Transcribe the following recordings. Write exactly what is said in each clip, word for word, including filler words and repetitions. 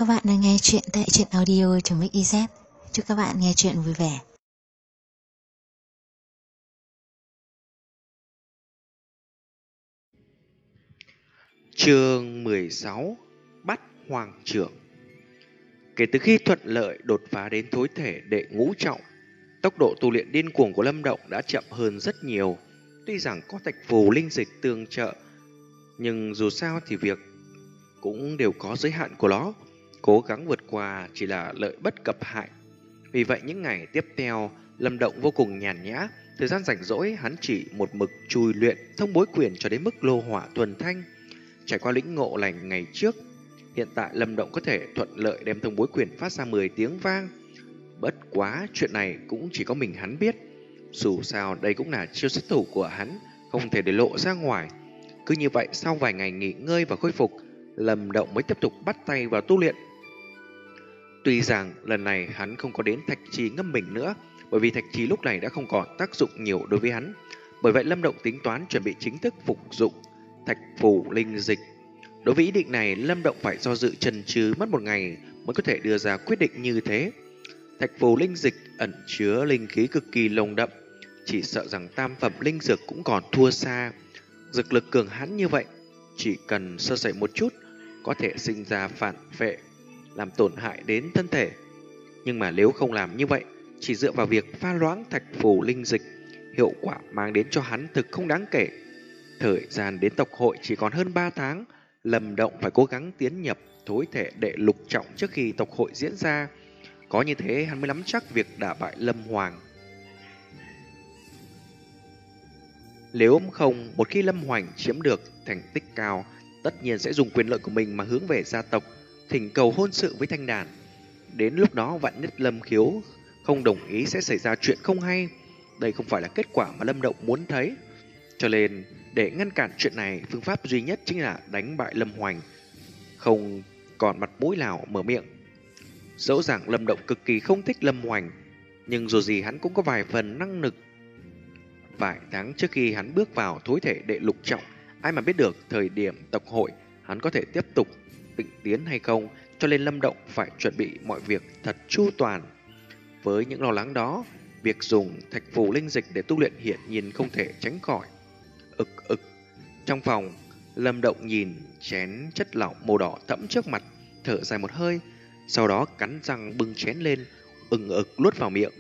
các bạn đang nghe chuyện tại truyện audio.mixyz. Chúc các bạn nghe chuyện vui vẻ. Chương mười sáu. Bắt hoàng trưởng. Kể từ khi thuận lợi đột phá đến thối thể đệ ngũ trọng, tốc độ tu luyện điên cuồng của Lâm Động đã chậm hơn rất nhiều. Tuy rằng có thạch phù linh dịch tương trợ, nhưng dù sao thì việc cũng đều có giới hạn của nó. Cố gắng vượt qua chỉ là lợi bất cập hại. Vì vậy những ngày tiếp theo, Lâm Động vô cùng nhàn nhã. Thời gian rảnh rỗi hắn chỉ một mực chui luyện thông bối quyền cho đến mức lô hỏa thuần thanh. Trải qua lĩnh ngộ lành ngày trước, hiện tại Lâm Động có thể thuận lợi đem thông bối quyền phát ra mười tiếng vang. Bất quá chuyện này cũng chỉ có mình hắn biết. Dù sao đây cũng là chiêu xuất thủ của hắn, không thể để lộ ra ngoài. Cứ như vậy sau vài ngày nghỉ ngơi và khôi phục, Lâm Động mới tiếp tục bắt tay vào tu luyện. Tuy rằng lần này hắn không có đến thạch trì ngâm mình nữa, bởi vì thạch trì lúc này đã không còn tác dụng nhiều đối với hắn. Bởi vậy Lâm Động tính toán chuẩn bị chính thức phục dụng thạch phù linh dịch. Đối với ý định này, Lâm Động phải do dự chần chừ mất một ngày mới có thể đưa ra quyết định như thế. Thạch phù linh dịch ẩn chứa linh khí cực kỳ nồng đậm, chỉ sợ rằng tam phẩm linh dược cũng còn thua xa. Dược lực cường hãn như vậy, chỉ cần sơ sẩy một chút có thể sinh ra phản phệ, làm tổn hại đến thân thể. Nhưng mà nếu không làm như vậy, chỉ dựa vào việc pha loãng thạch phù linh dịch, hiệu quả mang đến cho hắn thực không đáng kể. Thời gian đến tộc hội chỉ còn hơn ba tháng, Lâm Động phải cố gắng tiến nhập thối thể đệ lục trọng trước khi tộc hội diễn ra. Có như thế hắn mới nắm chắc việc đả bại Lâm Hoàng. Nếu không, một khi Lâm Hoành chiếm được thành tích cao, tất nhiên sẽ dùng quyền lợi của mình mà hướng về gia tộc, thỉnh cầu hôn sự với Thanh Đàn. Đến lúc đó vạn nhất Lâm Khiếu không đồng ý sẽ xảy ra chuyện không hay. Đây không phải là kết quả mà Lâm Động muốn thấy. Cho nên, để ngăn cản chuyện này, phương pháp duy nhất chính là đánh bại Lâm Hoành, không còn mặt mũi nào mở miệng. Dẫu rằng Lâm Động cực kỳ không thích Lâm Hoành, nhưng dù gì hắn cũng có vài phần năng lực. Vài tháng trước khi hắn bước vào thối thể đệ lục trọng, ai mà biết được thời điểm tộc hội hắn có thể tiếp tục tịnh tiến hay không, cho nên Lâm Động phải chuẩn bị mọi việc thật chu toàn. Với những lo lắng đó, việc dùng thạch phù linh dịch để tu luyện hiển nhiên không thể tránh khỏi. Ực ực. Trong phòng, Lâm Động nhìn chén chất lỏng màu đỏ thẫm trước mặt, thở dài một hơi, sau đó cắn răng bưng chén lên, ừng ực nuốt vào miệng.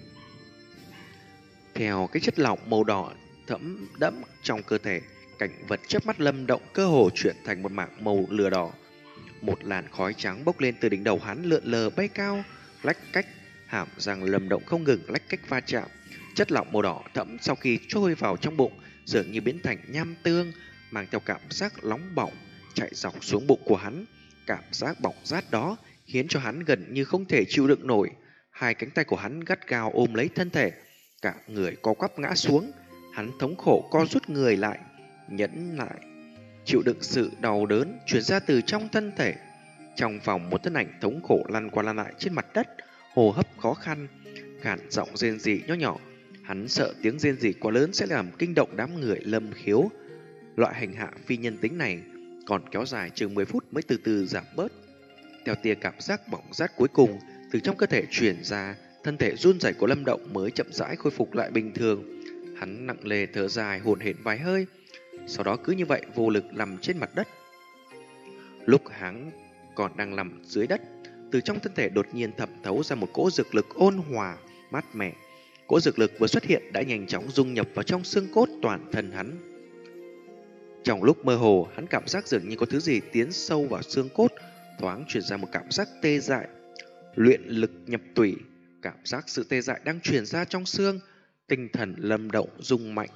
Theo cái chất lỏng màu đỏ thẫm đẫm trong cơ thể, cảnh vật trước mắt Lâm Động cơ hồ chuyển thành một mảng màu lửa đỏ. Một làn khói trắng bốc lên từ đỉnh đầu hắn lượn lờ bay cao, lách cách, hàm răng Lâm Động không ngừng lách cách va chạm. Chất lỏng màu đỏ thẫm sau khi trôi vào trong bụng dường như biến thành nham tương, mang theo cảm giác nóng bỏng chạy dọc xuống bụng của hắn. Cảm giác bỏng rát đó khiến cho hắn gần như không thể chịu đựng nổi. Hai cánh tay của hắn gắt gao ôm lấy thân thể, cả người co quắp ngã xuống. Hắn thống khổ co rút người lại, nhẫn lại chịu đựng sự đau đớn truyền ra từ trong thân thể. Trong phòng, một thân ảnh thống khổ lăn qua lăn lại trên mặt đất, hô hấp khó khăn, gàn giọng rên rỉ nho nhỏ. Hắn sợ tiếng rên rỉ quá lớn sẽ làm kinh động đám người Lâm Khiếu. Loại hành hạ phi nhân tính này còn kéo dài chừng mười phút mới từ từ giảm bớt. Theo tia cảm giác bỏng rát cuối cùng từ trong cơ thể truyền ra, thân thể run rẩy của Lâm Động mới chậm rãi khôi phục lại bình thường. Hắn nặng nề thở dài hổn hển vài hơi, sau đó cứ như vậy vô lực nằm trên mặt đất. Lúc hắn còn đang nằm dưới đất, từ trong thân thể đột nhiên thẩm thấu ra một cỗ dược lực ôn hòa, mát mẻ. Cỗ dược lực vừa xuất hiện đã nhanh chóng dung nhập vào trong xương cốt toàn thân hắn. Trong lúc mơ hồ, hắn cảm giác dường như có thứ gì tiến sâu vào xương cốt, thoáng truyền ra một cảm giác tê dại. Luyện lực nhập tủy, cảm giác sự tê dại đang truyền ra trong xương, tinh thần Lâm Động rung mạnh.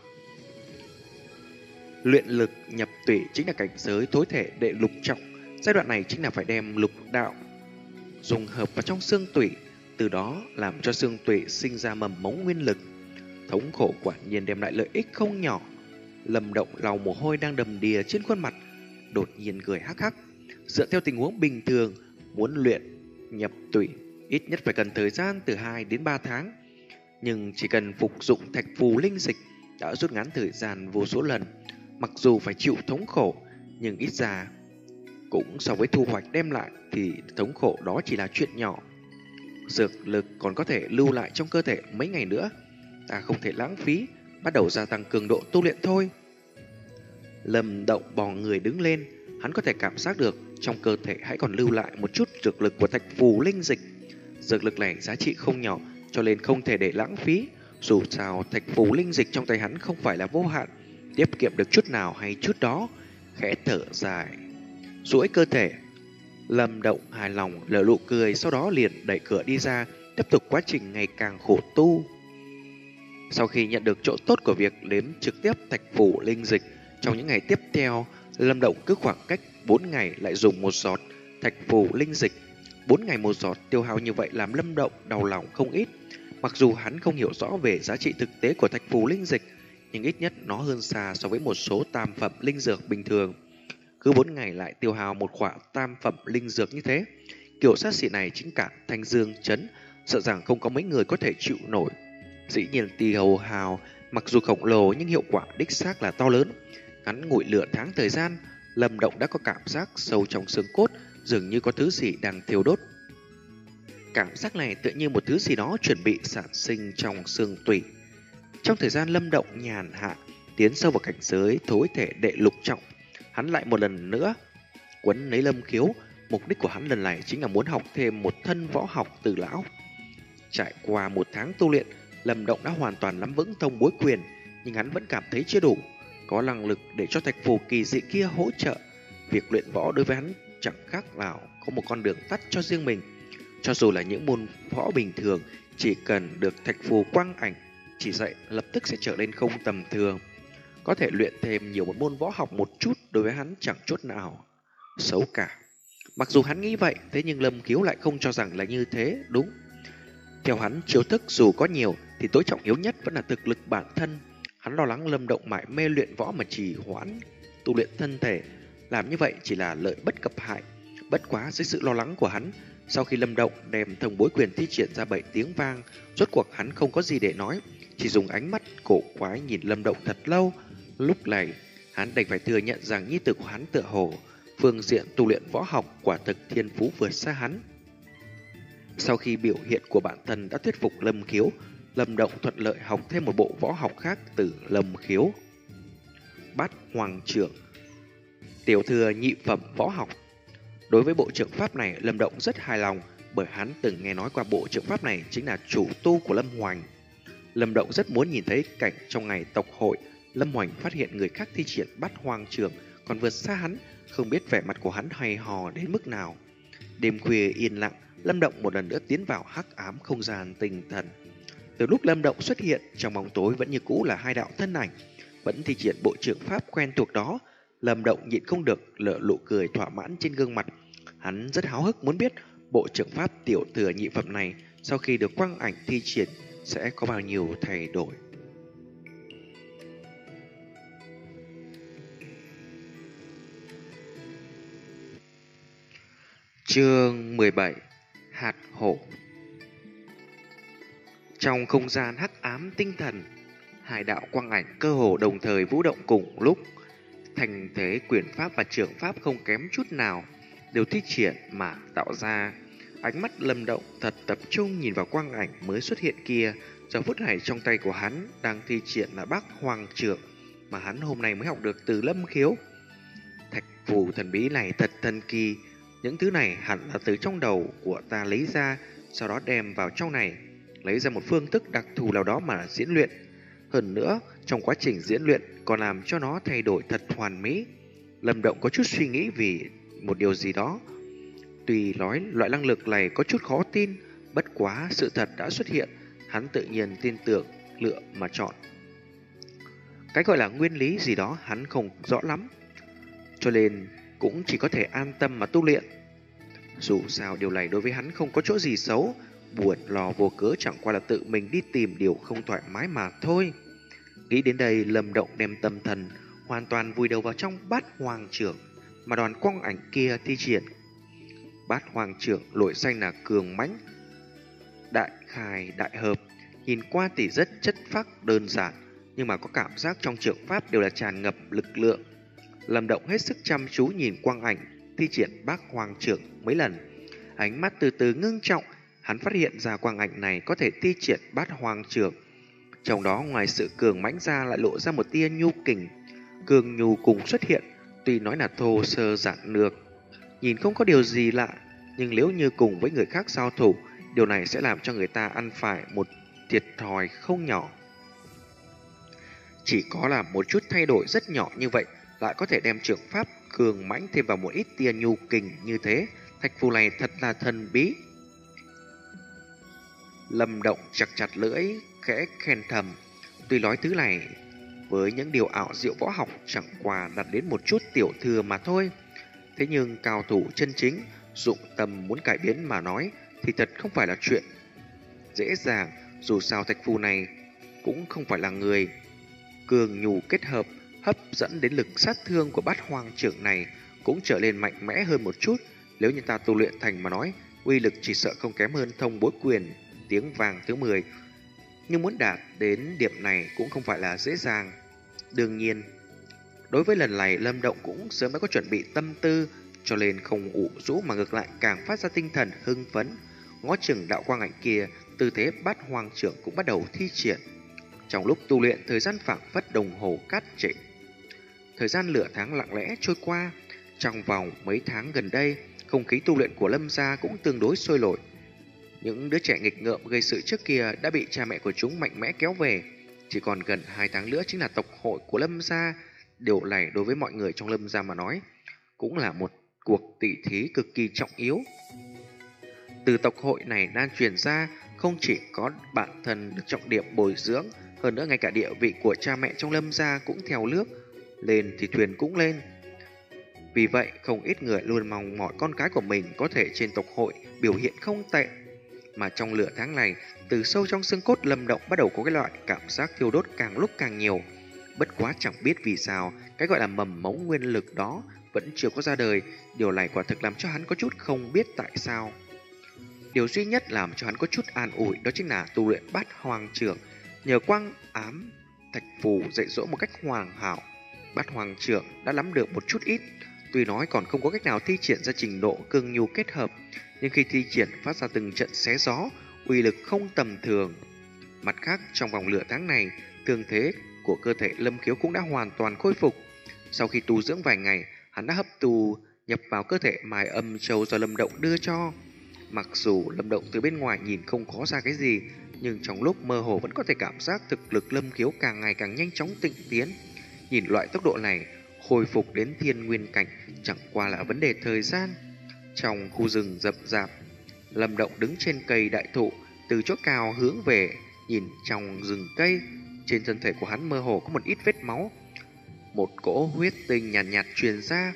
Luyện lực nhập tủy chính là cảnh giới thối thể đệ lục trọng. Giai đoạn này chính là phải đem lục đạo dùng hợp vào trong xương tủy, từ đó làm cho xương tủy sinh ra mầm mống nguyên lực. Thống khổ quả nhiên đem lại lợi ích không nhỏ. Lâm Động lau mồ hôi đang đầm đìa trên khuôn mặt, đột nhiên cười hắc hắc. Dựa theo tình huống bình thường, muốn luyện nhập tủy ít nhất phải cần thời gian từ hai đến ba tháng. Nhưng chỉ cần phục dụng thạch phù linh dịch đã rút ngắn thời gian vô số lần. Mặc dù phải chịu thống khổ, nhưng ít ra cũng so với thu hoạch đem lại thì thống khổ đó chỉ là chuyện nhỏ. Dược lực còn có thể lưu lại trong cơ thể mấy ngày nữa, ta không thể lãng phí, bắt đầu gia tăng cường độ tu luyện thôi. Lâm Động bò người đứng lên, hắn có thể cảm giác được trong cơ thể hãy còn lưu lại một chút dược lực của thạch phù linh dịch. Dược lực này giá trị không nhỏ, cho nên không thể để lãng phí. Dù sao thạch phù linh dịch trong tay hắn không phải là vô hạn, tiết kiệm được chút nào hay chút đó. Khẽ thở dài, duỗi cơ thể, Lâm Động hài lòng nở nụ cười, sau đó liền đẩy cửa đi ra, tiếp tục quá trình ngày càng khổ tu. Sau khi nhận được chỗ tốt của việc nếm trực tiếp thạch phù linh dịch, trong những ngày tiếp theo, Lâm Động cứ khoảng cách bốn ngày lại dùng một giọt thạch phù linh dịch. bốn ngày một giọt tiêu hao như vậy làm Lâm Động đau lòng không ít. Mặc dù hắn không hiểu rõ về giá trị thực tế của thạch phù linh dịch, nhưng ít nhất nó hơn xa so với một số tam phẩm linh dược bình thường. Cứ bốn ngày lại tiêu hao một khỏa tam phẩm linh dược như thế, kiểu sát xỉ này chính cả Thanh Dương Trấn sợ rằng không có mấy người có thể chịu nổi. Dĩ nhiên tiêu hao mặc dù khổng lồ nhưng hiệu quả đích xác là to lớn. Ngắn ngủi lửa tháng thời gian, Lâm Động đã có cảm giác sâu trong xương cốt dường như có thứ gì đang thiêu đốt. Cảm giác này tựa như một thứ gì đó chuẩn bị sản sinh trong xương tủy. Trong thời gian Lâm Động nhàn hạ tiến sâu vào cảnh giới thối thể đệ lục trọng, hắn lại một lần nữa quấn lấy Lâm Khiếu. Mục đích của hắn lần này chính là muốn học thêm một thân võ học từ lão. Trải qua một tháng tu luyện, Lâm Động đã hoàn toàn nắm vững thông bối quyền, nhưng hắn vẫn cảm thấy chưa đủ, có năng lực để cho thạch phù kỳ dị kia hỗ trợ. Việc luyện võ đối với hắn chẳng khác nào có một con đường tắt cho riêng mình. Cho dù là những môn võ bình thường, chỉ cần được thạch phù quang ảnh chỉ dạy lập tức sẽ trở nên không tầm thường. Có thể luyện thêm nhiều một môn võ học một chút đối với hắn chẳng chút nào xấu cả. Mặc dù hắn nghĩ vậy, thế nhưng Lâm Khiếu lại không cho rằng là như thế, đúng. Theo hắn, chiêu thức dù có nhiều thì tối trọng yếu nhất vẫn là thực lực bản thân. Hắn lo lắng Lâm Động mải mê luyện võ mà trì hoãn tu luyện thân thể, làm như vậy chỉ là lợi bất cập hại. Bất quá dưới sự lo lắng của hắn, sau khi Lâm Động đem thông bối quyền thi triển ra bảy tiếng vang, rốt cuộc hắn không có gì để nói, chỉ dùng ánh mắt cổ quái nhìn Lâm Động thật lâu. Lúc này, hắn đành phải thừa nhận rằng nhi tử của hắn tựa hồ phương diện tu luyện võ học quả thực thiên phú vượt xa hắn. Sau khi biểu hiện của bản thân đã thuyết phục Lâm Khiếu, Lâm Động thuận lợi học thêm một bộ võ học khác từ Lâm Khiếu. Bát Hoàng Trưởng, tiểu thừa nhị phẩm võ học. Đối với bộ trưởng pháp này, Lâm Động rất hài lòng, bởi hắn từng nghe nói qua bộ trưởng pháp này chính là chủ tu của Lâm Hoành. Lâm Động rất muốn nhìn thấy cảnh trong ngày tộc hội, Lâm Hoành phát hiện người khác thi triển Bát Hoàng Trưởng còn vượt xa hắn, không biết vẻ mặt của hắn hay hò đến mức nào. Đêm khuya yên lặng, Lâm Động một lần nữa tiến vào hắc ám không gian tinh thần. Từ lúc Lâm Động xuất hiện, trong bóng tối vẫn như cũ là hai đạo thân ảnh, vẫn thi triển bộ trưởng pháp quen thuộc đó. Lâm Động nhịn không được lở nụ cười thỏa mãn trên gương mặt. Hắn rất háo hức muốn biết bộ trưởng pháp tiểu thừa nhị phẩm này sau khi được quang ảnh thi triển sẽ có bao nhiêu thay đổi. Chương mười bảy. Hạt hổ. Trong không gian hắc ám tinh thần, hai đạo quang ảnh cơ hồ đồng thời vũ động cùng lúc. Thành thế quyền pháp và trưởng pháp không kém chút nào đều thi triển mà tạo ra. Ánh mắt Lâm Động thật tập trung nhìn vào quang ảnh mới xuất hiện kia. Giờ phút này trong tay của hắn đang thi triển là Bát Hoàng Trưởng mà hắn hôm nay mới học được từ Lâm Khiếu. Thạch phù thần bí này thật thần kỳ. Những thứ này hẳn là từ trong đầu của ta lấy ra, sau đó đem vào trong này, lấy ra một phương thức đặc thù nào đó mà diễn luyện. Hơn nữa, trong quá trình diễn luyện còn làm cho nó thay đổi thật hoàn mỹ. Lâm Động có chút suy nghĩ vì một điều gì đó. Tuy nói loại năng lực này có chút khó tin, bất quá sự thật đã xuất hiện, hắn tự nhiên tin tưởng, lựa mà chọn. Cái gọi là nguyên lý gì đó hắn không rõ lắm, cho nên cũng chỉ có thể an tâm mà tu luyện. Dù sao điều này đối với hắn không có chỗ gì xấu, buồn lo vô cớ chẳng qua là tự mình đi tìm điều không thoải mái mà thôi. Nghĩ đến đây, Lâm Động đem tâm thần hoàn toàn vùi đầu vào trong Bát Hoàng Trưởng mà đoàn quang ảnh kia thi triển. Bát Hoàng Trưởng lội xanh là cường mãnh, đại khai đại hợp, nhìn qua thì rất chất phác đơn giản, nhưng mà có cảm giác trong trưởng pháp đều là tràn ngập lực lượng. Lâm Động hết sức chăm chú nhìn quang ảnh, thi triển bát hoàng trưởng mấy lần. Ánh mắt từ từ ngưng trọng, hắn phát hiện ra quang ảnh này có thể thi triển bát hoàng trưởng. Trong đó ngoài sự cường mãnh ra lại lộ ra một tia nhu kình. Cường nhu cùng xuất hiện, tuy nói là thô sơ giản lược, nhìn không có điều gì lạ, nhưng nếu như cùng với người khác giao thủ, điều này sẽ làm cho người ta ăn phải một thiệt thòi không nhỏ. Chỉ có là một chút thay đổi rất nhỏ như vậy lại có thể đem trưởng pháp cường mãnh thêm vào một ít tia nhu kình như thế. Thạch phù này thật là thần bí. Lâm Động chặt chặt lưỡi, khẽ khen thầm. Tuy nói thứ này với những điều ảo diệu võ học chẳng qua đạt đến một chút tiểu thừa mà thôi, thế nhưng cao thủ chân chính dụng tâm muốn cải biến mà nói thì thật không phải là chuyện dễ dàng. Dù sao thạch phù này cũng không phải là người. Cường nhù kết hợp hấp dẫn đến lực sát thương của bát hoang trưởng này cũng trở nên mạnh mẽ hơn một chút. Nếu như ta tu luyện thành mà nói, uy lực chỉ sợ không kém hơn thông bối quyền tiếng vàng thứ mười. Nhưng muốn đạt đến điểm này cũng không phải là dễ dàng. Đương nhiên, đối với lần này Lâm Động cũng sớm đã có chuẩn bị tâm tư, cho nên không ủ rũ mà ngược lại càng phát ra tinh thần hưng phấn. Ngó chừng đạo quang ảnh kia, tư thế bát hoang trưởng cũng bắt đầu thi triển. Trong lúc tu luyện, thời gian phảng phất đồng hồ cát trệ. Thời gian nửa tháng lặng lẽ trôi qua. Trong vòng mấy tháng gần đây, không khí tu luyện của Lâm gia cũng tương đối sôi nổi. Những đứa trẻ nghịch ngợm gây sự trước kia đã bị cha mẹ của chúng mạnh mẽ kéo về. Chỉ còn gần hai tháng nữa chính là tộc hội của Lâm gia. Điều này đối với mọi người trong Lâm gia mà nói cũng là một cuộc tỷ thí cực kỳ trọng yếu. Từ tộc hội này lan truyền ra, không chỉ có bản thân được trọng điểm bồi dưỡng, hơn nữa ngay cả địa vị của cha mẹ trong Lâm gia cũng theo nước lên thì thuyền cũng lên. Vì vậy, không ít người luôn mong mỏi con cái của mình có thể trên tộc hội biểu hiện không tệ. Mà trong lửa tháng này, từ sâu trong xương cốt Lâm Động bắt đầu có cái loại cảm giác thiêu đốt càng lúc càng nhiều. Bất quá chẳng biết vì sao, cái gọi là mầm mống nguyên lực đó vẫn chưa có ra đời. Điều này quả thực làm cho hắn có chút không biết tại sao. Điều duy nhất làm cho hắn có chút an ủi đó chính là tu luyện bát hoàng trưởng. Nhờ quang ám thạch phù dạy dỗ một cách hoàn hảo, bát hoàng trưởng đã nắm được một chút ít. Tuy nói còn không có cách nào thi triển ra trình độ cương nhu kết hợp, nhưng khi thi triển phát ra từng trận xé gió, uy lực không tầm thường. Mặt khác, trong vòng lửa tháng này, thương thế của cơ thể Lâm Khiếu cũng đã hoàn toàn khôi phục. Sau khi tu dưỡng vài ngày, hắn đã hấp thu nhập vào cơ thể mài âm châu do Lâm Động đưa cho. Mặc dù Lâm Động từ bên ngoài nhìn không có ra cái gì, nhưng trong lúc mơ hồ vẫn có thể cảm giác thực lực Lâm Khiếu càng ngày càng nhanh chóng tịnh tiến. Nhìn loại tốc độ này, hồi phục đến thiên nguyên cảnh chẳng qua là vấn đề thời gian. Trong khu rừng rậm rạp, Lâm Động đứng trên cây đại thụ, từ chỗ cao hướng về, nhìn trong rừng cây. Trên thân thể của hắn mơ hồ có một ít vết máu. Một cỗ huyết tinh nhàn nhạt, nhạt truyền ra.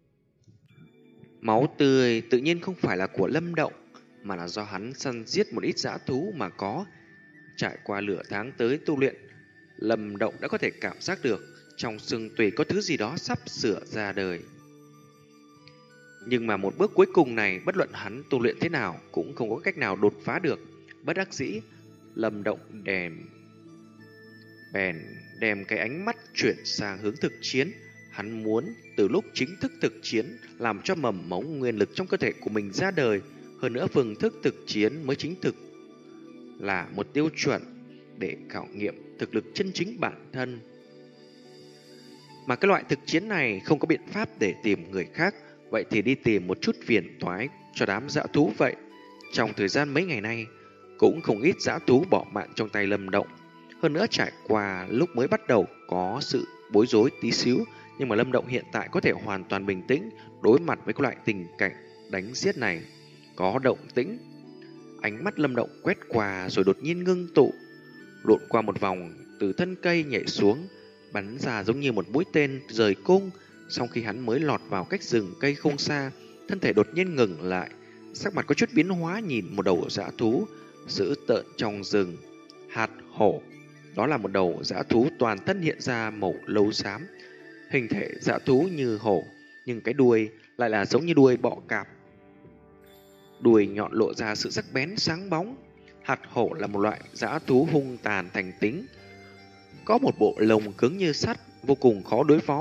Máu tươi tự nhiên không phải là của Lâm Động, mà là do hắn săn giết một ít dã thú mà có. Trải qua lửa tháng tới tu luyện, Lâm Động đã có thể cảm giác được trong xương tùy có thứ gì đó sắp sửa ra đời. Nhưng mà một bước cuối cùng này, bất luận hắn tu luyện thế nào cũng không có cách nào đột phá được. Bất đắc dĩ, Lâm Động đèm bèn đem cái ánh mắt chuyển sang hướng thực chiến. Hắn muốn từ lúc chính thức thực chiến làm cho mầm mống nguyên lực trong cơ thể của mình ra đời. Hơn nữa phương thức thực chiến mới chính thực là một tiêu chuẩn để khảo nghiệm thực lực chân chính bản thân. Mà cái loại thực chiến này không có biện pháp để tìm người khác, vậy thì đi tìm một chút phiền toái cho đám dã thú vậy. Trong thời gian mấy ngày nay, cũng không ít dã thú bỏ mạng trong tay Lâm Động. Hơn nữa trải qua lúc mới bắt đầu có sự bối rối tí xíu, nhưng mà Lâm Động hiện tại có thể hoàn toàn bình tĩnh đối mặt với cái loại tình cảnh đánh giết này. Có động tĩnh. Ánh mắt Lâm Động quét qua rồi đột nhiên ngưng tụ, lộn qua một vòng từ thân cây nhảy xuống, bắn ra giống như một mũi tên rời cung. Sau khi hắn mới lọt vào cách rừng cây không xa, thân thể đột nhiên ngừng lại, sắc mặt có chút biến hóa nhìn một đầu dã thú dữ tợn trong rừng. Hạt hổ. Đó là một đầu dã thú toàn thân hiện ra màu lâu xám. Hình thể dã thú như hổ, nhưng cái đuôi lại là giống như đuôi bọ cạp. Đuôi nhọn lộ ra sự sắc bén sáng bóng. Hạt hổ là một loại dã thú hung tàn thành tính, có một bộ lông cứng như sắt, vô cùng khó đối phó.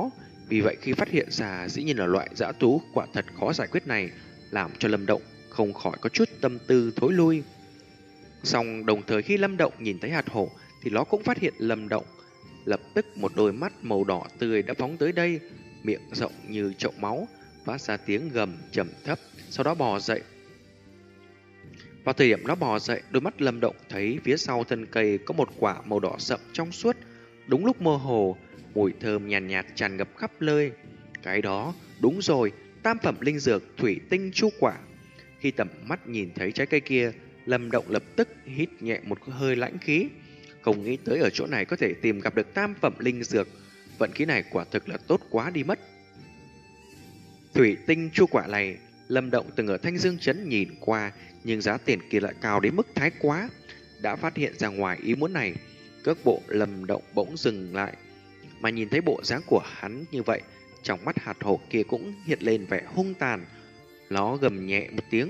Vì vậy khi phát hiện ra dĩ nhiên là loại dã thú quả thật khó giải quyết này, làm cho Lâm Động không khỏi có chút tâm tư thối lui. Song đồng thời khi Lâm Động nhìn thấy hạt hổ thì nó cũng phát hiện Lâm Động. Lập tức một đôi mắt màu đỏ tươi đã phóng tới đây, miệng rộng như chậu máu, phát ra tiếng gầm trầm thấp, sau đó bò dậy. Vào thời điểm nó bò dậy, đôi mắt Lâm Động thấy phía sau thân cây có một quả màu đỏ sậm trong suốt. Đúng lúc mơ hồ, mùi thơm nhàn nhạt, nhạt tràn ngập khắp nơi. Cái đó, đúng rồi, tam phẩm linh dược thủy tinh chu quả. Khi tầm mắt nhìn thấy trái cây kia, Lâm Động lập tức hít nhẹ một hơi lãnh khí. Không nghĩ tới ở chỗ này có thể tìm gặp được tam phẩm linh dược. Vận khí này quả thực là tốt quá đi mất. Thủy tinh chu quả này, Lâm Động từng ở Thanh Dương Trấn nhìn qua, nhưng giá tiền kia lại cao đến mức thái quá. Đã phát hiện ra ngoài ý muốn này, cước bộ Lâm Động bỗng dừng lại. Mà nhìn thấy bộ dáng của hắn như vậy, trong mắt hạt hổ kia cũng hiện lên vẻ hung tàn. Nó gầm nhẹ một tiếng,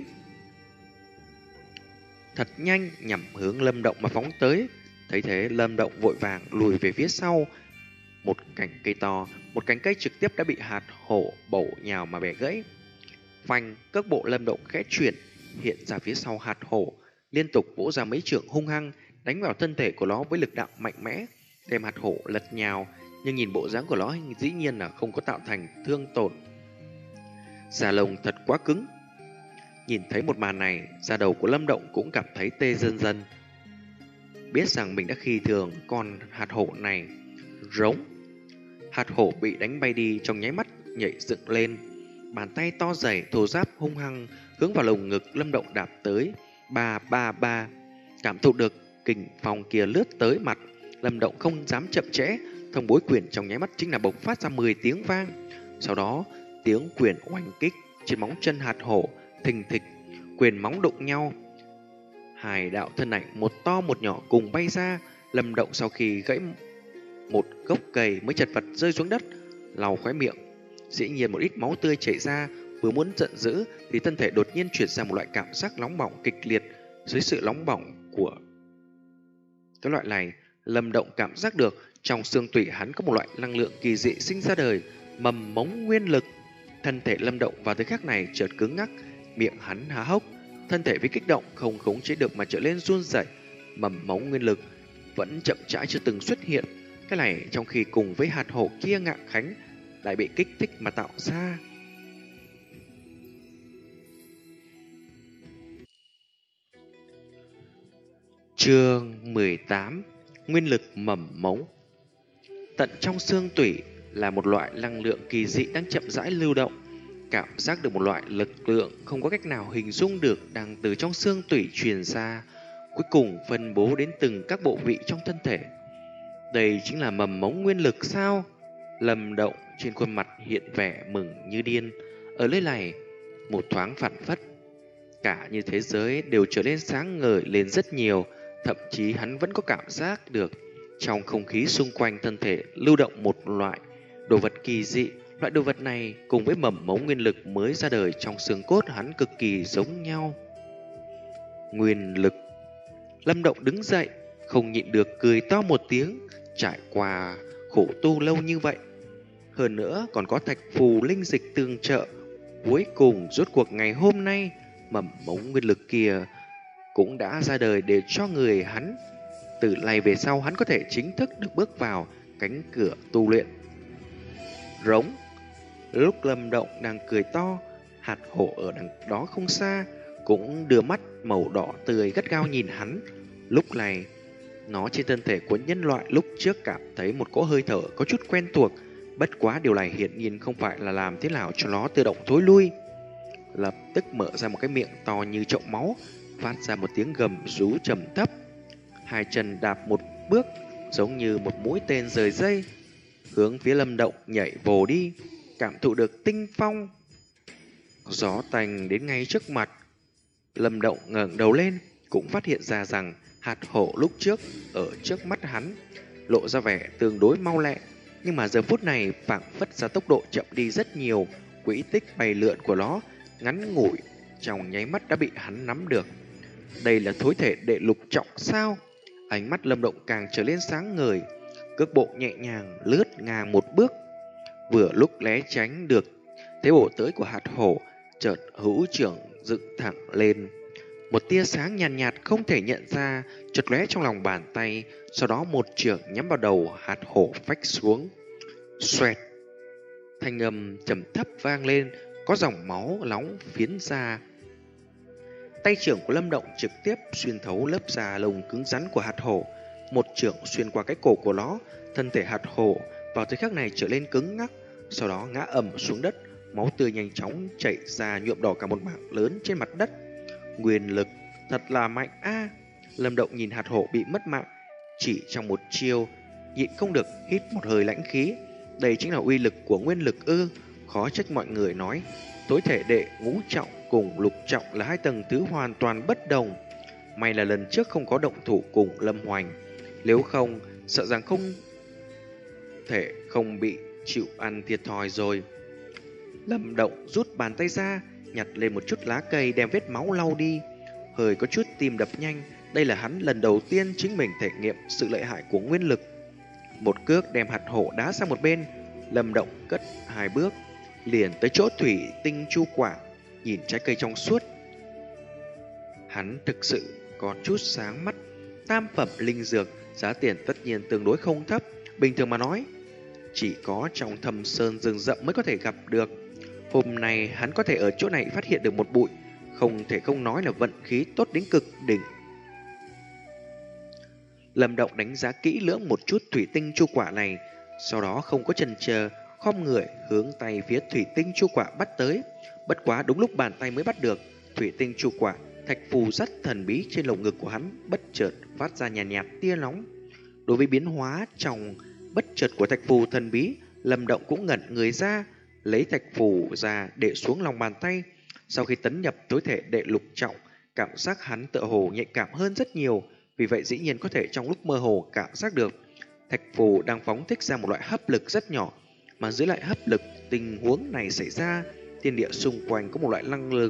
thật nhanh nhằm hướng Lâm Động mà phóng tới. Thấy thế, Lâm Động vội vàng lùi về phía sau. Một cành cây to, một cành cây trực tiếp đã bị hạt hổ bổ nhào mà bẻ gãy. Phanh, cước bộ Lâm Động khẽ chuyển, hiện ra phía sau hạt hổ, liên tục vỗ ra mấy chưởng hung hăng, đánh vào thân thể của nó với lực đạo mạnh mẽ, đem hạt hổ lật nhào. Nhưng nhìn bộ dáng của nó dĩ nhiên là không có tạo thành thương tổn. Da lông thật quá cứng. Nhìn thấy một màn này, da đầu của Lâm Động cũng cảm thấy tê dần dần. Biết rằng mình đã khi thường con hạt hổ này. Rống. Hạt hổ bị đánh bay đi trong nháy mắt nhảy dựng lên. Bàn tay to dày thô ráp hung hăng hướng vào lồng ngực Lâm Động đạp tới. Ba ba ba. Cảm thụ được kình phong kia lướt tới mặt, Lâm Động không dám chậm trễ. Thông bối quyền trong nháy mắt chính là bộc phát ra mười tiếng vang. Sau đó tiếng quyền oanh kích trên móng chân hạt hổ, thình thịch, quyền móng đụng nhau. Hai đạo thân ảnh một to một nhỏ cùng bay ra. Lâm Động sau khi gãy một gốc cây mới chật vật rơi xuống đất, lau khóe miệng. Dĩ nhiên một ít máu tươi chảy ra. Vừa muốn giận dữ thì thân thể đột nhiên chuyển ra một loại cảm giác nóng bỏng kịch liệt. Dưới sự nóng bỏng của cái loại này, Lâm Động cảm giác được trong xương tủy hắn có một loại năng lượng kỳ dị sinh ra đời, mầm mống nguyên lực. Thân thể Lâm Động vào thời khắc này chợt cứng ngắc, miệng hắn há hốc, thân thể với kích động không khống chế được mà trở lên run rẩy. Mầm mống nguyên lực vẫn chậm rãi chưa từng xuất hiện. Cái này trong khi cùng với hạt hổ kia ngạ khánh lại bị kích thích mà tạo ra. Chương mười tám. Nguyên lực mầm mống. Tận trong xương tủy là một loại năng lượng kỳ dị đang chậm rãi lưu động. Cảm giác được một loại lực lượng không có cách nào hình dung được đang từ trong xương tủy truyền ra, cuối cùng phân bố đến từng các bộ vị trong thân thể. Đây chính là mầm mống nguyên lực sao? Lâm Động trên khuôn mặt hiện vẻ mừng như điên. Ở nơi này, một thoáng phản phất, cả như thế giới đều trở nên sáng ngời lên rất nhiều. Thậm chí hắn vẫn có cảm giác được trong không khí xung quanh thân thể lưu động một loại đồ vật kỳ dị. Loại đồ vật này cùng với mầm mống nguyên lực mới ra đời trong xương cốt hắn cực kỳ giống nhau. Nguyên lực. Lâm Động đứng dậy, không nhịn được cười to một tiếng. Trải qua khổ tu lâu như vậy, hơn nữa còn có thạch phù linh dịch tương trợ, cuối cùng rốt cuộc ngày hôm nay mầm mống nguyên lực kia cũng đã ra đời để cho người hắn. Từ này về sau hắn có thể chính thức được bước vào cánh cửa tu luyện. Rống. Lúc Lâm Động đang cười to, hạt hổ ở đằng đó không xa cũng đưa mắt màu đỏ tươi gắt gao nhìn hắn. Lúc này nó trên thân thể của nhân loại lúc trước cảm thấy một cỗ hơi thở có chút quen thuộc. Bất quá điều này hiển nhiên không phải là làm thế nào cho nó tự động thối lui. Lập tức mở ra một cái miệng to như chậu máu, phát ra một tiếng gầm rú trầm thấp. Hai chân đạp một bước giống như một mũi tên rời dây, hướng phía Lâm Động nhảy vồ đi. Cảm thụ được tinh phong gió tành đến ngay trước mặt, Lâm Động ngẩng đầu lên, cũng phát hiện ra rằng hạt hổ lúc trước ở trước mắt hắn lộ ra vẻ tương đối mau lẹ, nhưng mà giờ phút này phảng phất ra tốc độ chậm đi rất nhiều. Quỹ tích bay lượn của nó ngắn ngủi trong nháy mắt đã bị hắn nắm được. Đây là thối thể đệ lục trọng sao? Ánh mắt Lâm Động càng trở lên sáng ngời, cước bộ nhẹ nhàng lướt ngang một bước, Vừa lúc né tránh được thế bổ tới của hạt hổ, chợt hữu trưởng dựng thẳng lên. Một tia sáng nhàn nhạt, nhạt không thể nhận ra chợt lóe trong lòng bàn tay, sau đó một chưởng nhắm vào đầu hạt hổ phách xuống. Xoẹt, thanh âm trầm thấp vang lên, có dòng máu nóng phiến ra. Tay trưởng của Lâm Động trực tiếp xuyên thấu lớp da lông cứng rắn của hạt hổ, một chưởng xuyên qua cái cổ của nó. Thân thể hạt hổ vào thời khắc này trở lên cứng ngắc, sau đó ngã ầm xuống đất, máu tươi nhanh chóng chảy ra nhuộm đỏ cả một mảng lớn trên mặt đất. Nguyên lực thật là mạnh a! Lâm Động nhìn hạt hổ bị mất mạng chỉ trong một chiêu, nhịn không được hít một hơi lãnh khí. Đây chính là uy lực của nguyên lực ư? Khó trách mọi người nói tối thể đệ ngũ trọng cùng lục trọng là hai tầng thứ hoàn toàn bất đồng. May là lần trước không có động thủ cùng Lâm Hoành, nếu không sợ rằng không thể không bị chịu ăn thiệt thòi rồi. Lâm Động rút bàn tay ra, nhặt lên một chút lá cây đem vết máu lau đi, hơi có chút tim đập nhanh. Đây là hắn lần đầu tiên chính mình thể nghiệm sự lợi hại của nguyên lực. Một cước đem hạt hổ đá sang một bên, Lâm Động cất hai bước liền tới chỗ thủy tinh chu quả, nhìn trái cây trong suốt. Hắn thực sự có chút sáng mắt. Tam phẩm linh dược giá tiền tất nhiên tương đối không thấp, bình thường mà nói chỉ có trong thâm sơn rừng rậm mới có thể gặp được. Hôm nay hắn có thể ở chỗ này phát hiện được một bụi, không thể không nói là vận khí tốt đến cực đỉnh. Lâm Động đánh giá kỹ lưỡng một chút thủy tinh chu quả này, sau đó không có chần chờ, khom người hướng tay phía thủy tinh chu quả bắt tới. Bất quá đúng lúc bàn tay mới bắt được thủy tinh chu quả, thạch phù rất thần bí trên lồng ngực của hắn bất chợt phát ra nhàn nhạt, nhạt tia nóng. Đối với biến hóa trong bất chợt của thạch phù thần bí, Lâm Động cũng ngẩn người ra, lấy thạch phù ra để xuống lòng bàn tay. Sau khi tấn nhập tối thể đệ lục trọng, cảm giác hắn tựa hồ nhạy cảm hơn rất nhiều, vì vậy dĩ nhiên có thể trong lúc mơ hồ cảm giác được thạch phù đang phóng thích ra một loại hấp lực rất nhỏ, mà dưới lại hấp lực tình huống này xảy ra, thiên địa xung quanh có một loại năng lực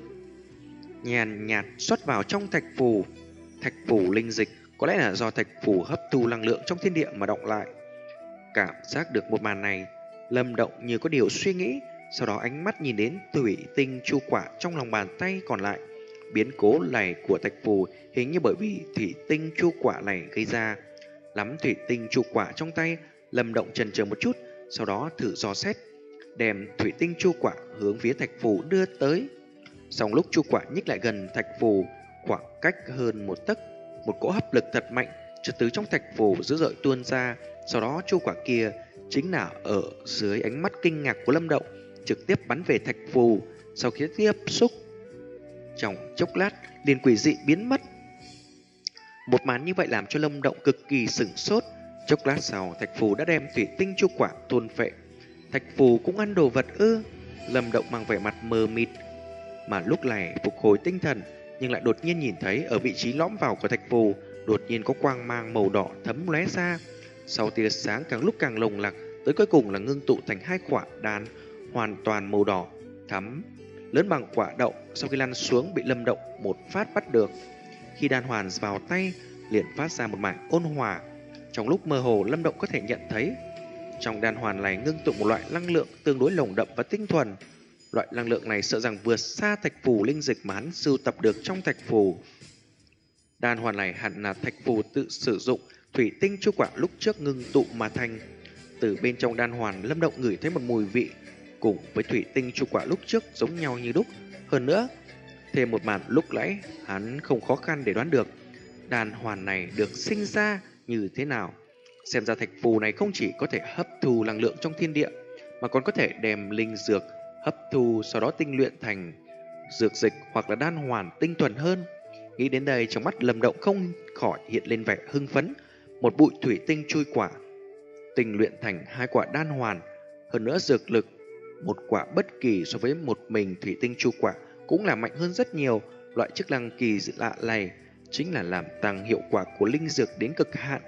nhàn nhạt xuất vào trong thạch phù. Thạch phù linh dịch có lẽ là do thạch phù hấp thu năng lượng trong thiên địa mà động lại. Cảm giác được một màn này, Lâm Động như có điều suy nghĩ, sau đó ánh mắt nhìn đến thủy tinh chu quả trong lòng bàn tay còn lại. Biến cố này của thạch phù hình như bởi vì thủy tinh chu quả này gây ra. Nắm thủy tinh chu quả trong tay, Lâm Động chần chờ một chút, sau đó thử dò xét, đem thủy tinh chu quả hướng phía thạch phù đưa tới. Xong lúc chu quả nhích lại gần thạch phù khoảng cách hơn một tấc, một cỗ hấp lực thật mạnh chợt từ trong thạch phù dữ dội tuôn ra. Sau đó chu quả kia chính là ở dưới ánh mắt kinh ngạc của Lâm Động trực tiếp bắn về thạch phù. Sau khi tiếp xúc trong chốc lát liền quỷ dị biến mất. Một màn như vậy làm cho Lâm Động cực kỳ sửng sốt. Chốc lát sau, thạch phù đã đem thủy tinh chu quả thôn phệ. Thạch phù cũng ăn đồ vật ư? Lâm Động mang vẻ mặt mờ mịt, mà lúc này phục hồi tinh thần, nhưng lại đột nhiên nhìn thấy ở vị trí lõm vào của thạch phù đột nhiên có quang mang màu đỏ thấm lóe ra. Sau tia sáng càng lúc càng lồng lặc, tới cuối cùng là ngưng tụ thành hai quả đan hoàn toàn màu đỏ thắm, lớn bằng quả đậu. Sau khi lăn xuống bị Lâm Động một phát bắt được. Khi đan hoàn vào tay liền phát ra một mảng ôn hòa. Trong lúc mơ hồ, Lâm Động có thể nhận thấy trong đan hoàn này ngưng tụ một loại năng lượng tương đối nồng đậm và tinh thuần. Loại năng lượng này sợ rằng vượt xa thạch phù linh dịch mà hắn sưu tập được trong thạch phù. Đan hoàn này hẳn là thạch phù tự sử dụng thủy tinh chu quả lúc trước ngưng tụ mà thành. Từ bên trong đan hoàn, Lâm Động ngửi thấy một mùi vị cùng với thủy tinh chu quả lúc trước giống nhau như đúc. Hơn nữa, thêm một màn lúc nãy hắn không khó khăn để đoán được đan hoàn này được sinh ra như thế nào. Xem ra thạch phù này không chỉ có thể hấp thu năng lượng trong thiên địa, mà còn có thể đem linh dược hấp thu sau đó tinh luyện thành dược dịch hoặc là đan hoàn tinh thuần hơn. Nghĩ đến đây, trong mắt Lâm Động không khỏi hiện lên vẻ hưng phấn. Một bụi thủy tinh chui quả tinh luyện thành hai quả đan hoàn, hơn nữa dược lực một quả bất kỳ so với một mình thủy tinh chu quả cũng là mạnh hơn rất nhiều. Loại chức năng kỳ lạ này chính là làm tăng hiệu quả của linh dược đến cực hạn.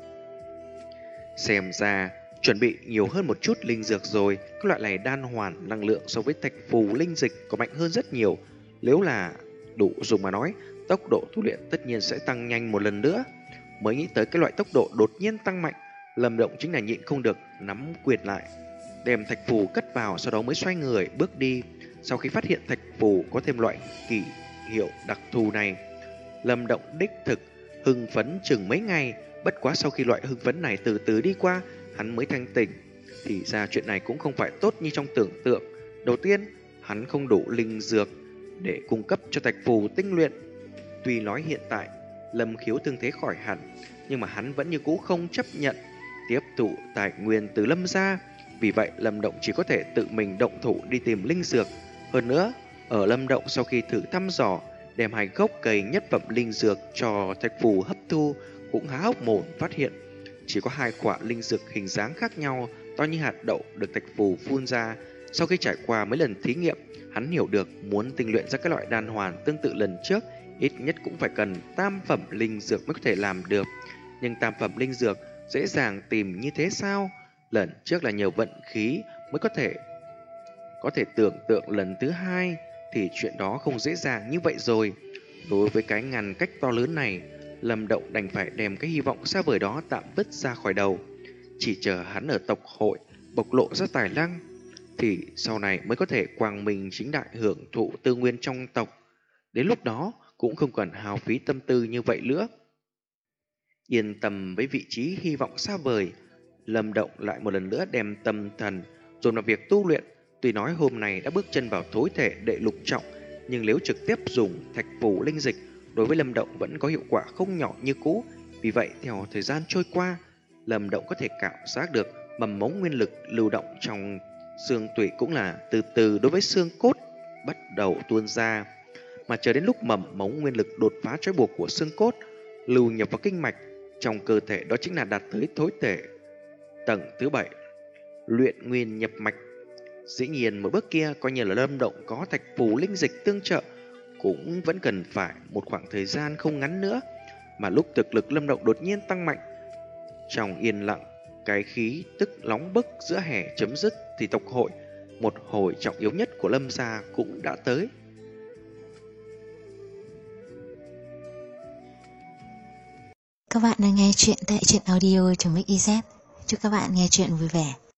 Xem ra chuẩn bị nhiều hơn một chút linh dược rồi. Các loại này đan hoàn năng lượng so với thạch phù linh dịch có mạnh hơn rất nhiều. Nếu là đủ dùng mà nói, tốc độ tu luyện tất nhiên sẽ tăng nhanh một lần nữa. Mới nghĩ tới cái loại tốc độ đột nhiên tăng mạnh, Lâm Động chính là nhịn không được nắm quyền lại. đem thạch phù cất vào, sau đó mới xoay người bước đi. Sau khi phát hiện thạch phù có thêm loại kỷ hiệu đặc thù này, Lâm Động đích thực hưng phấn chừng mấy ngày. Bất quá sau khi loại hưng phấn này từ từ đi qua, hắn mới thanh tỉnh. Thì ra chuyện này cũng không phải tốt như trong tưởng tượng. Đầu tiên, hắn không đủ linh dược để cung cấp cho thạch phù tinh luyện. Tuy nói hiện tại Lâm Khiếu thương thế khỏi hẳn, nhưng mà hắn vẫn như cũ không chấp nhận tiếp thụ tài nguyên từ Lâm gia. Vì vậy Lâm Động chỉ có thể tự mình động thủ đi tìm linh dược. Hơn nữa, ở Lâm Động sau khi thử thăm dò đem hai gốc cây nhất phẩm linh dược cho thạch phù hấp thu, cũng há hốc mồm phát hiện chỉ có hai quả linh dược hình dáng khác nhau, to như hạt đậu được thạch phù phun ra. Sau khi trải qua mấy lần thí nghiệm, hắn hiểu được muốn tinh luyện ra cái loại đan hoàn tương tự lần trước, ít nhất cũng phải cần tam phẩm linh dược mới có thể làm được. Nhưng tam phẩm linh dược dễ dàng tìm như thế sao? Lần trước là nhờ vận khí mới có thể có thể tưởng tượng lần thứ hai thì chuyện đó không dễ dàng như vậy rồi. Đối với cái ngăn cách to lớn này, Lâm Động đành phải đem cái hy vọng xa vời đó tạm vứt ra khỏi đầu. Chỉ chờ hắn ở tộc hội bộc lộ ra tài năng, thì sau này mới có thể quang minh chính đại hưởng thụ tư nguyên trong tộc. Đến lúc đó cũng không cần hao phí tâm tư như vậy nữa. Yên tâm với vị trí hy vọng xa vời, Lâm Động lại một lần nữa đem tâm thần dồn vào việc tu luyện. Tuy nói hôm nay đã bước chân vào thối thể đệ lục trọng, nhưng nếu trực tiếp dùng thạch phù linh dịch đối với Lâm Động vẫn có hiệu quả không nhỏ như cũ. Vì vậy theo thời gian trôi qua, Lâm Động có thể cảm giác được mầm mống nguyên lực lưu động trong xương tủy cũng là từ từ đối với xương cốt bắt đầu tuôn ra. Mà chờ đến lúc mầm mống nguyên lực đột phá trói buộc của xương cốt, lưu nhập vào kinh mạch trong cơ thể, đó chính là đạt tới thối thể tầng thứ bảy, luyện nguyên nhập mạch. Dĩ nhiên một bước kia coi như là Lâm Động có thạch phù linh dịch tương trợ cũng vẫn cần phải một khoảng thời gian không ngắn nữa. Mà lúc thực lực Lâm Động đột nhiên tăng mạnh, trong yên lặng, cái khí tức nóng bức giữa hè chấm dứt, thì tộc hội, một hồi trọng yếu nhất của Lâm gia cũng đã tới. Các bạn đang nghe chuyện tại truyện audio.mixyz. Chúc các bạn nghe chuyện vui vẻ.